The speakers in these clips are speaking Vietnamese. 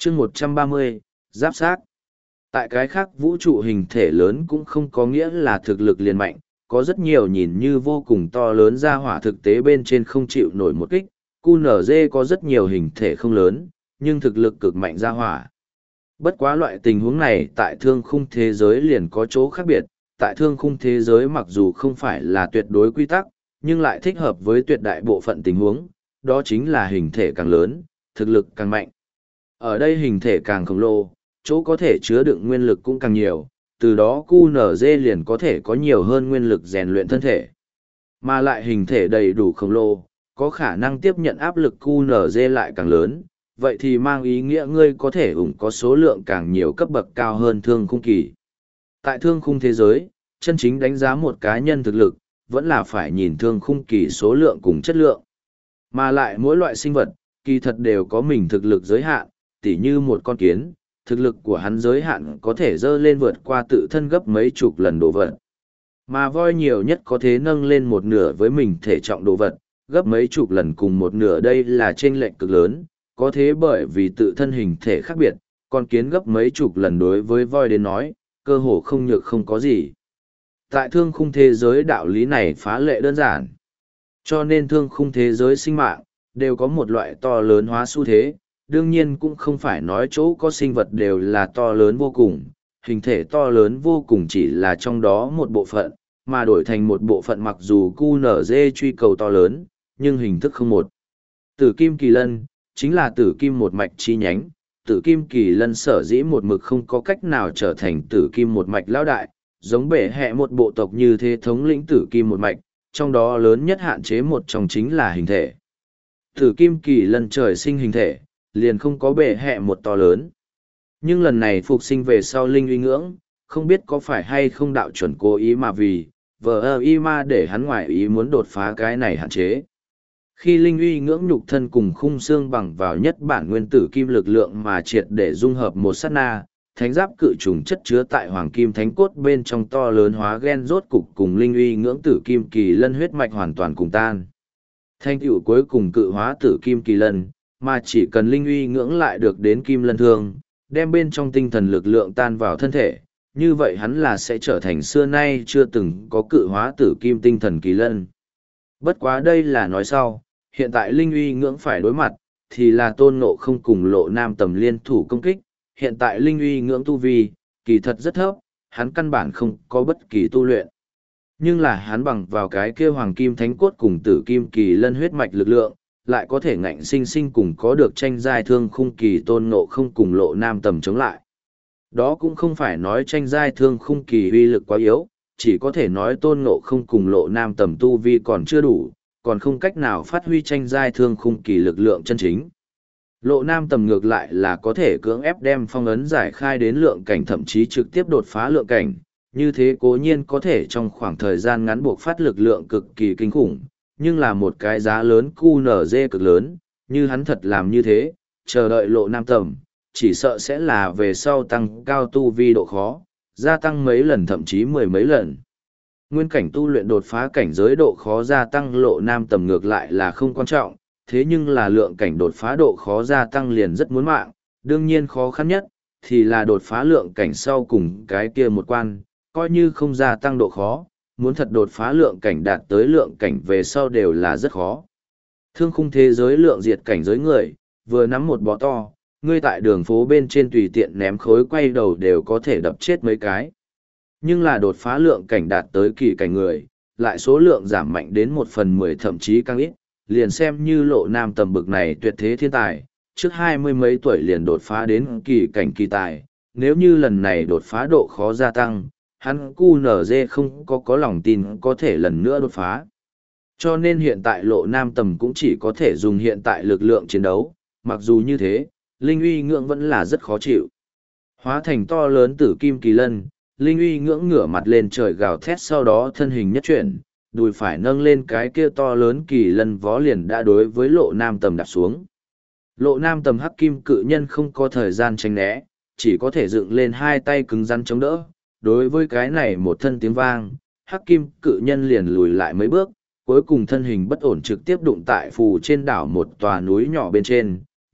chương 130, giáp xác. Tại cái khác vũ trụ hình thể lớn cũng không có nghĩa là thực lực liền mạnh, có rất nhiều nhìn như vô cùng to lớn ra hỏa thực tế bên trên không chịu nổi một kích. QNZ có rất nhiều hình thể không lớn, nhưng thực lực cực mạnh ra hỏa. Bất quá loại tình huống này tại thương khung thế giới liền có chỗ khác biệt, tại thương khung thế giới mặc dù không phải là tuyệt đối quy tắc, nhưng lại thích hợp với tuyệt đại bộ phận tình huống, đó chính là hình thể càng lớn, thực lực càng mạnh. Ở đây hình thể càng khổng lồ, chỗ có thể chứa đựng nguyên lực cũng càng nhiều, từ đó QNZ liền có thể có nhiều hơn nguyên lực rèn luyện thân thể. Mà lại hình thể đầy đủ khổng lồ, có khả năng tiếp nhận áp lực QNZ lại càng lớn, vậy thì mang ý nghĩa ngươi có thể có số lượng càng nhiều cấp bậc cao hơn thương khung kỳ. Tại thương khung thế giới, chân chính đánh giá một cá nhân thực lực, vẫn là phải nhìn thương khung kỳ số lượng cùng chất lượng. Mà lại mỗi loại sinh vật, kỳ thật đều có mình thực lực giới hạn, tỉ như một con kiến, thực lực của hắn giới hạn có thể dơ lên vượt qua tự thân gấp mấy chục lần đồ vật. Mà voi nhiều nhất có thể nâng lên một nửa với mình thể trọng đồ vật, gấp mấy chục lần cùng một nửa đây là chênh lệch cực lớn, có thế bởi vì tự thân hình thể khác biệt, con kiến gấp mấy chục lần đối với voi đến nói, cơ hồ không nhược không có gì. Tại thương khung thế giới đạo lý này phá lệ đơn giản. Cho nên thương khung thế giới sinh mạng, đều có một loại to lớn hóa xu thế, đương nhiên cũng không phải nói chỗ có sinh vật đều là to lớn vô cùng, hình thể to lớn vô cùng chỉ là trong đó một bộ phận, mà đổi thành một bộ phận mặc dù QNZ truy cầu to lớn, nhưng hình thức không một. Tử kim kỳ lân, chính là tử kim một mạch chi nhánh, tử kim kỳ lân sở dĩ một mực không có cách nào trở thành tử kim một mạch lão đại, giống bể hệ một bộ tộc như thế thống lĩnh tử kim một mạch, trong đó lớn nhất hạn chế một trong chính là hình thể. Tử kim kỳ lân trời sinh hình thể, liền không có bể hệ một to lớn. Nhưng lần này phục sinh về sau linh uy ngưỡng, không biết có phải hay không đạo chuẩn cố ý mà vì, vờ y ma để hắn ngoài ý muốn đột phá cái này hạn chế. Khi linh uy ngưỡng nhục thân cùng khung xương bằng vào nhất bản nguyên tử kim lực lượng mà triệt để dung hợp một sát na, thánh giáp cự trùng chất chứa tại hoàng kim thánh cốt bên trong to lớn hóa gen rốt cục cùng linh uy ngưỡng tử kim kỳ lân huyết mạch hoàn toàn cùng tan. Thanh tựu cuối cùng cự hóa tử kim kỳ lân, mà chỉ cần linh uy ngưỡng lại được đến kim lân thương, đem bên trong tinh thần lực lượng tan vào thân thể, như vậy hắn là sẽ trở thành xưa nay chưa từng có cự hóa tử kim tinh thần kỳ lân. Bất quá đây là nói sau, hiện tại linh uy ngưỡng phải đối mặt, thì là tôn ngộ không cùng lộ nam tầm liên thủ công kích, hiện tại linh uy ngưỡng tu vi, kỳ thật rất thấp, hắn căn bản không có bất kỳ tu luyện. Nhưng là hắn bằng vào cái kia hoàng kim thánh cốt cùng tử kim kỳ lân huyết mạch lực lượng, lại có thể ngạnh sinh sinh cùng có được tranh giai thương khung kỳ tôn ngộ không cùng lộ nam tầm chống lại. Đó cũng không phải nói tranh giai thương khung kỳ uy lực quá yếu, chỉ có thể nói tôn ngộ không cùng lộ nam tầm tu vi còn chưa đủ, còn không cách nào phát huy tranh giai thương khung kỳ lực lượng chân chính. Lộ nam tầm ngược lại là có thể cưỡng ép đem phong ấn giải khai đến lượng cảnh thậm chí trực tiếp đột phá lượng cảnh, như thế cố nhiên có thể trong khoảng thời gian ngắn buộc phát lực lượng cực kỳ kinh khủng, nhưng là một cái giá lớn QNZ cực lớn, như hắn thật làm như thế, chờ đợi lộ nam tầm, chỉ sợ sẽ là về sau tăng cao tu vi độ khó, gia tăng mấy lần thậm chí mười mấy lần. Nguyên cảnh tu luyện đột phá cảnh giới độ khó gia tăng lộ nam tầm ngược lại là không quan trọng, thế nhưng là lượng cảnh đột phá độ khó gia tăng liền rất muốn mạng, đương nhiên khó khăn nhất, thì là đột phá lượng cảnh sau cùng cái kia một quan, coi như không gia tăng độ khó, muốn thật đột phá lượng cảnh đạt tới lượng cảnh về sau đều là rất khó. Thương khung thế giới lượng diệt cảnh giới người, vừa nắm một bó to, ngươi tại đường phố bên trên tùy tiện ném khối quay đầu đều có thể đập chết mấy cái. Nhưng là đột phá lượng cảnh đạt tới kỳ cảnh người, lại số lượng giảm mạnh đến 1/10 thậm chí càng ít, liền xem như lộ nam tầm bực này tuyệt thế thiên tài, trước 20 mấy tuổi liền đột phá đến kỳ cảnh kỳ tài, nếu như lần này đột phá độ khó gia tăng, hắn QNZ không có lòng tin có thể lần nữa đột phá. Cho nên hiện tại lộ nam tầm cũng chỉ có thể dùng hiện tại lực lượng chiến đấu, mặc dù như thế, linh uy ngưỡng vẫn là rất khó chịu. Hóa thành to lớn tử kim kỳ lân, linh uy ngưỡng ngửa mặt lên trời gào thét sau đó thân hình nhất chuyển, đùi phải nâng lên cái kia to lớn kỳ lân vó liền đã đối với lộ nam tầm đạp xuống. Lộ nam tầm hắc kim cự nhân không có thời gian tránh né, chỉ có thể dựng lên hai tay cứng rắn chống đỡ. Đối với cái này một thân tiếng vang, hắc kim cự nhân liền lùi lại mấy bước, cuối cùng thân hình bất ổn trực tiếp đụng tại phù trên đảo một tòa núi nhỏ bên trên,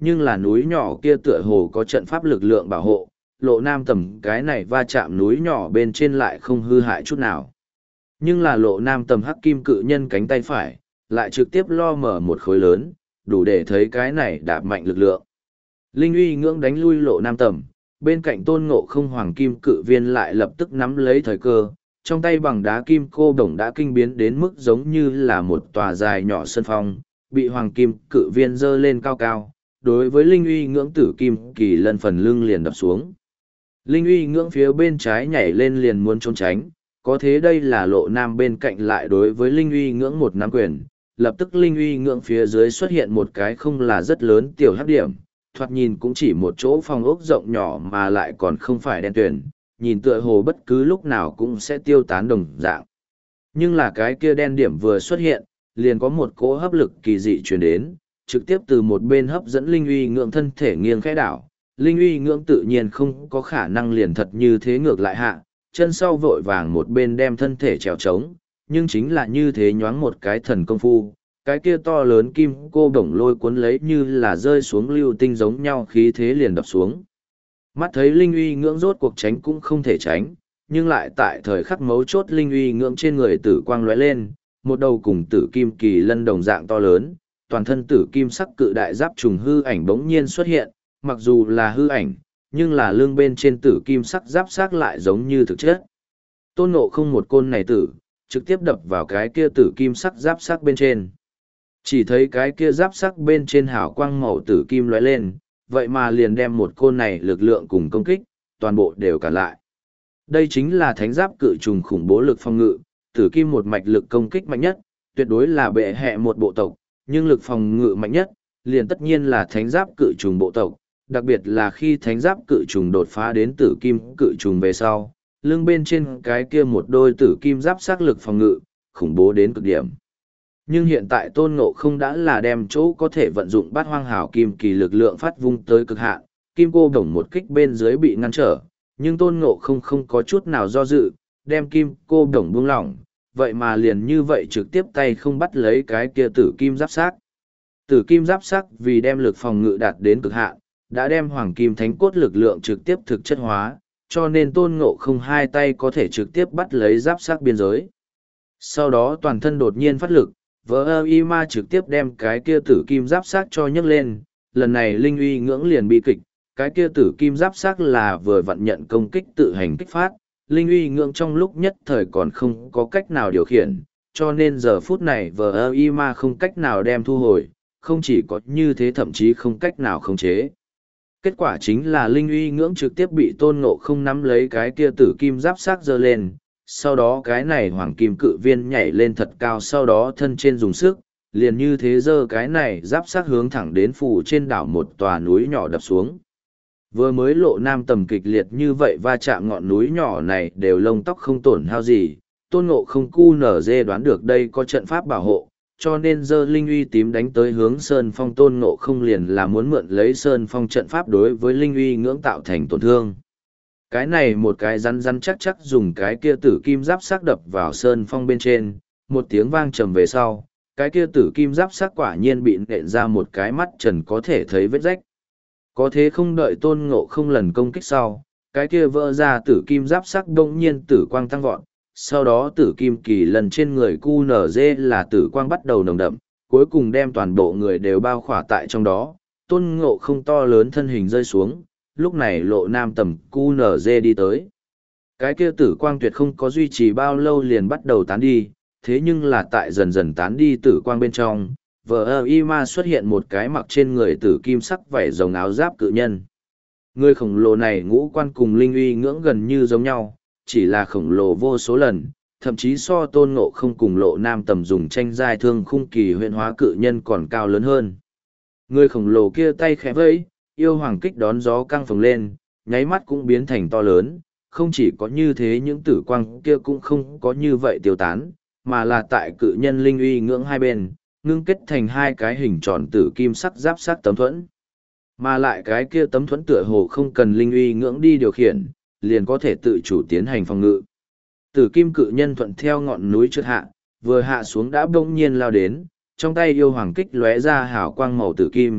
nhưng là núi nhỏ kia tựa hồ có trận pháp lực lượng bảo hộ, Lộ Nam Tầm cái này va chạm núi nhỏ bên trên lại không hư hại chút nào. Nhưng là Lộ Nam Tầm hắc kim cự nhân cánh tay phải, lại trực tiếp lo mở một khối lớn, đủ để thấy cái này đạp mạnh lực lượng. Linh uy ngưỡng đánh lui Lộ Nam Tầm, bên cạnh Tôn Ngộ Không hoàng kim cự viên lại lập tức nắm lấy thời cơ, trong tay bằng đá kim cô đồng đã kinh biến đến mức giống như là một tòa dài nhỏ sân phong, bị hoàng kim cự viên dơ lên cao cao, đối với Linh uy ngưỡng tử kim kỳ lân phần lưng liền đập xuống. Linh uy ngưỡng phía bên trái nhảy lên liền muốn trốn tránh, có thế đây là Lộ Nam bên cạnh lại đối với Linh uy ngưỡng một nắm quyền, lập tức Linh uy ngưỡng phía dưới xuất hiện một cái không là rất lớn tiểu hắc điểm, thoạt nhìn cũng chỉ một chỗ phòng ốc rộng nhỏ mà lại còn không phải đen tuyền, nhìn tựa hồ bất cứ lúc nào cũng sẽ tiêu tán đồng dạng. Nhưng là cái kia đen điểm vừa xuất hiện, liền có một cỗ hấp lực kỳ dị truyền đến, trực tiếp từ một bên hấp dẫn Linh uy ngưỡng thân thể nghiêng khẽ đảo. Linh uy ngưỡng tự nhiên không có khả năng liền thật như thế ngược lại hạ, chân sau vội vàng một bên đem thân thể trèo trống, nhưng chính là như thế nhoáng một cái thần công phu, cái kia to lớn kim cô bổng lôi cuốn lấy như là rơi xuống lưu tinh giống nhau khí thế liền đập xuống. Mắt thấy Linh uy ngưỡng rốt cuộc tránh cũng không thể tránh, nhưng lại tại thời khắc mấu chốt Linh uy ngưỡng trên người tử quang lóe lên, một đầu cùng tử kim kỳ lân đồng dạng to lớn, toàn thân tử kim sắc cự đại giáp trùng hư ảnh bỗng nhiên xuất hiện, mặc dù là hư ảnh, nhưng là lưng bên trên tử kim sắc giáp sắc lại giống như thực chất. Tôn Ngộ Không một côn này tử, trực tiếp đập vào cái kia tử kim sắc giáp sắc bên trên. Chỉ thấy cái kia giáp sắc bên trên hào quang màu tử kim lóe lên, vậy mà liền đem một côn này lực lượng cùng công kích, toàn bộ đều cản lại. Đây chính là thánh giáp cự trùng khủng bố lực phòng ngự, tử kim một mạch lực công kích mạnh nhất, tuyệt đối là bệ hệ một bộ tộc, nhưng lực phòng ngự mạnh nhất, liền tất nhiên là thánh giáp cự trùng bộ tộc, đặc biệt là khi thánh giáp cự trùng đột phá đến tử kim cự trùng về sau, lưng bên trên cái kia một đôi tử kim giáp sắc lực phòng ngự, khủng bố đến cực điểm. Nhưng hiện tại Tôn Ngộ Không đã là đem chỗ có thể vận dụng bát hoang hảo kim kỳ lực lượng phát vung tới cực hạn, kim cô đồng một kích bên dưới bị ngăn trở, nhưng Tôn Ngộ Không không có chút nào do dự, đem kim cô đồng buông lỏng, vậy mà liền như vậy trực tiếp tay không bắt lấy cái kia tử kim giáp sắc. Tử kim giáp sắc vì đem lực phòng ngự đạt đến cực hạn, đã đem hoàng kim thánh cốt lực lượng trực tiếp thực chất hóa, cho nên Tôn Ngộ Không hai tay có thể trực tiếp bắt lấy giáp sắc biên giới. Sau đó toàn thân đột nhiên phát lực, vỡ y ma trực tiếp đem cái kia tử kim giáp sắc cho nhấc lên, lần này Linh uy ngưỡng liền bị kịch, cái kia tử kim giáp sắc là vừa vặn nhận công kích tự hành kích phát, Linh uy ngưỡng trong lúc nhất thời còn không có cách nào điều khiển, cho nên giờ phút này vỡ y ma không cách nào đem thu hồi, không chỉ có như thế thậm chí không cách nào khống chế. Kết quả chính là Linh uy ngưỡng trực tiếp bị Tôn Ngộ Không nắm lấy cái kia tử kim giáp sắc giơ lên, sau đó cái này hoàng kim cự viên nhảy lên thật cao, sau đó thân trên dùng sức, liền như thế giơ cái này giáp sắc hướng thẳng đến phủ trên đảo một tòa núi nhỏ đập xuống. Vừa mới Lộ Nam Tầm kịch liệt như vậy va chạm ngọn núi nhỏ này đều lông tóc không tổn hao gì, Tôn Ngộ Không cu nở dê đoán được đây có trận pháp bảo hộ, cho nên giơ Linh uy tím đánh tới hướng Sơn Phong. Tôn Ngộ Không liền là muốn mượn lấy Sơn Phong trận pháp đối với Linh uy ngưỡng tạo thành tổn thương. Cái này một cái rắn rắn chắc chắc dùng cái kia tử kim giáp sắc đập vào Sơn Phong bên trên, một tiếng vang trầm về sau, cái kia tử kim giáp sắc quả nhiên bị nện ra một cái mắt trần có thể thấy vết rách. Có thế không đợi Tôn Ngộ Không lần công kích sau, cái kia vỡ ra tử kim giáp sắc đông nhiên tử quang tăng vọt, sau đó tử kim kỳ lần trên người QNZ là tử quang bắt đầu nồng đậm, cuối cùng đem toàn bộ người đều bao khỏa tại trong đó, Tôn Ngộ Không to lớn thân hình rơi xuống, lúc này Lộ Nam Tầm QNZ đi tới. Cái kia tử quang tuyệt không có duy trì bao lâu liền bắt đầu tán đi, thế nhưng là tại dần dần tán đi tử quang bên trong, vờ y ma xuất hiện một cái mặc trên người tử kim sắc vảy rồng áo giáp cự nhân. Người khổng lồ này ngũ quan cùng Linh uy ngưỡng gần như giống nhau, chỉ là khổng lồ vô số lần, thậm chí so Tôn Ngộ Không cùng Lộ Nam Tầm dùng tranh giai thương khung kỳ huyện hóa cự nhân còn cao lớn hơn. Người khổng lồ kia tay khẽ vẫy, yêu hoàng kích đón gió căng phồng lên, nháy mắt cũng biến thành to lớn, không chỉ có như thế những tử quang kia cũng không có như vậy tiêu tán, mà là tại cự nhân Linh uy ngưỡng hai bên, ngưng kết thành hai cái hình tròn tử kim sắc giáp sắc tấm thuẫn. Mà lại cái kia tấm thuẫn tựa hồ không cần Linh uy ngưỡng đi điều khiển, liền có thể tự chủ tiến hành phòng ngự. Tử kim cự nhân thuận theo ngọn núi trượt hạ, vừa hạ xuống đã bỗng nhiên lao đến, trong tay yêu hoàng kích lóe ra hào quang màu tử kim,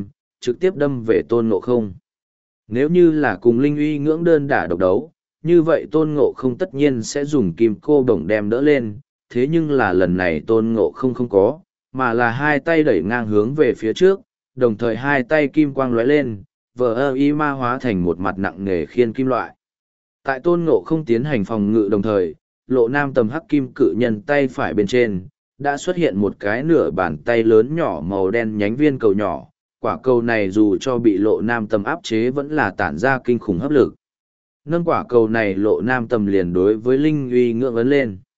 trực tiếp đâm về tôn ngộ không. Nếu như là cùng linh uy ngưỡng đơn đả độc đấu, như vậy tôn ngộ không tất nhiên sẽ dùng kim cô bổng đem đỡ lên, thế nhưng là lần này tôn ngộ không không có, mà là hai tay đẩy ngang hướng về phía trước, đồng thời hai tay kim quang lóe lên, vờ ơ y ma hóa thành một mặt nặng nề khiên kim loại. Tại tôn ngộ không tiến hành phòng ngự đồng thời, lộ nam tầm hắc kim cự nhân tay phải bên trên, đã xuất hiện một cái nửa bàn tay lớn nhỏ màu đen nhánh viên cầu nhỏ. Quả cầu này dù cho bị lộ nam tầm áp chế vẫn là tản ra kinh khủng hấp lực. Nâng quả cầu này lộ nam tầm liền đối với linh uy ngưỡng ấn lên.